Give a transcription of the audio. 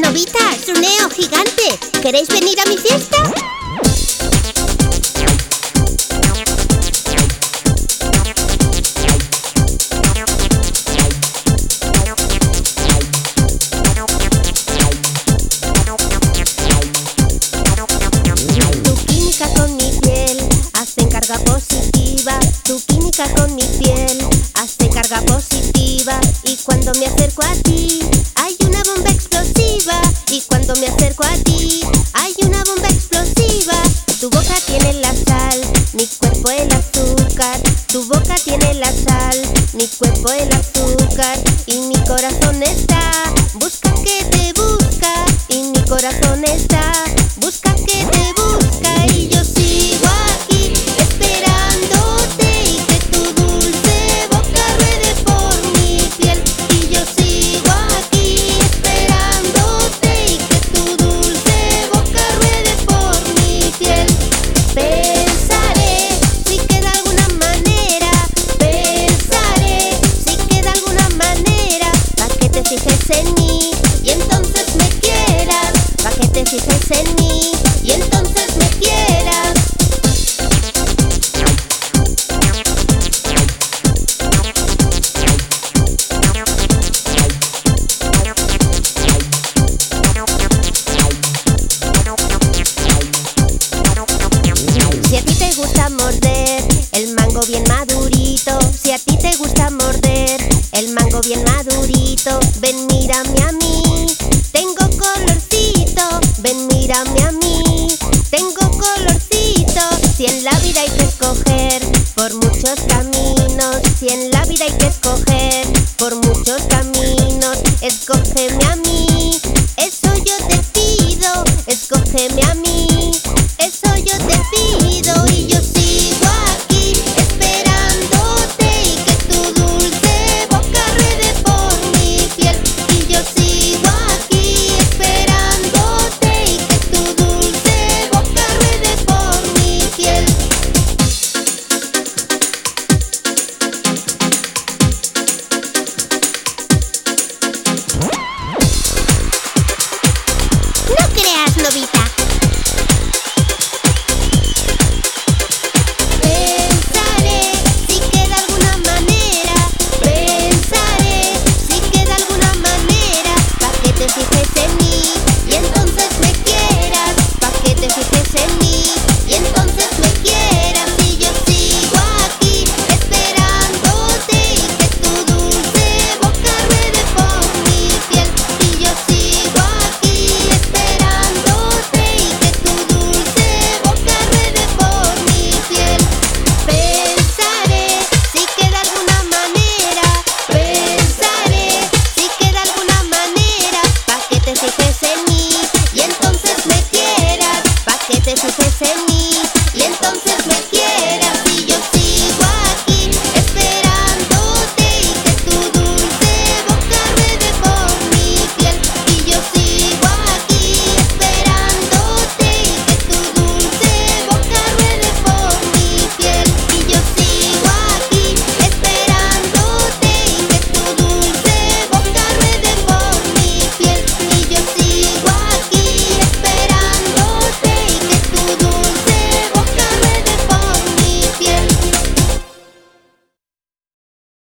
Novitas, troneo gigante. ¿Queréis venir a mi fiesta? Tu química con mi piel hace carga positiva. Tu química con mi piel hace carga positiva. Y cuando me acerco a ti, hay una bomba explosiva. Y cuando me acerco a ti, hay una bomba explosiva. Tu boca tiene la sal, mi cuerpo el azúcar. Tu boca tiene la sal, mi cuerpo el azúcar. Y mi corazón está, busca que te busca. Y mi corazón está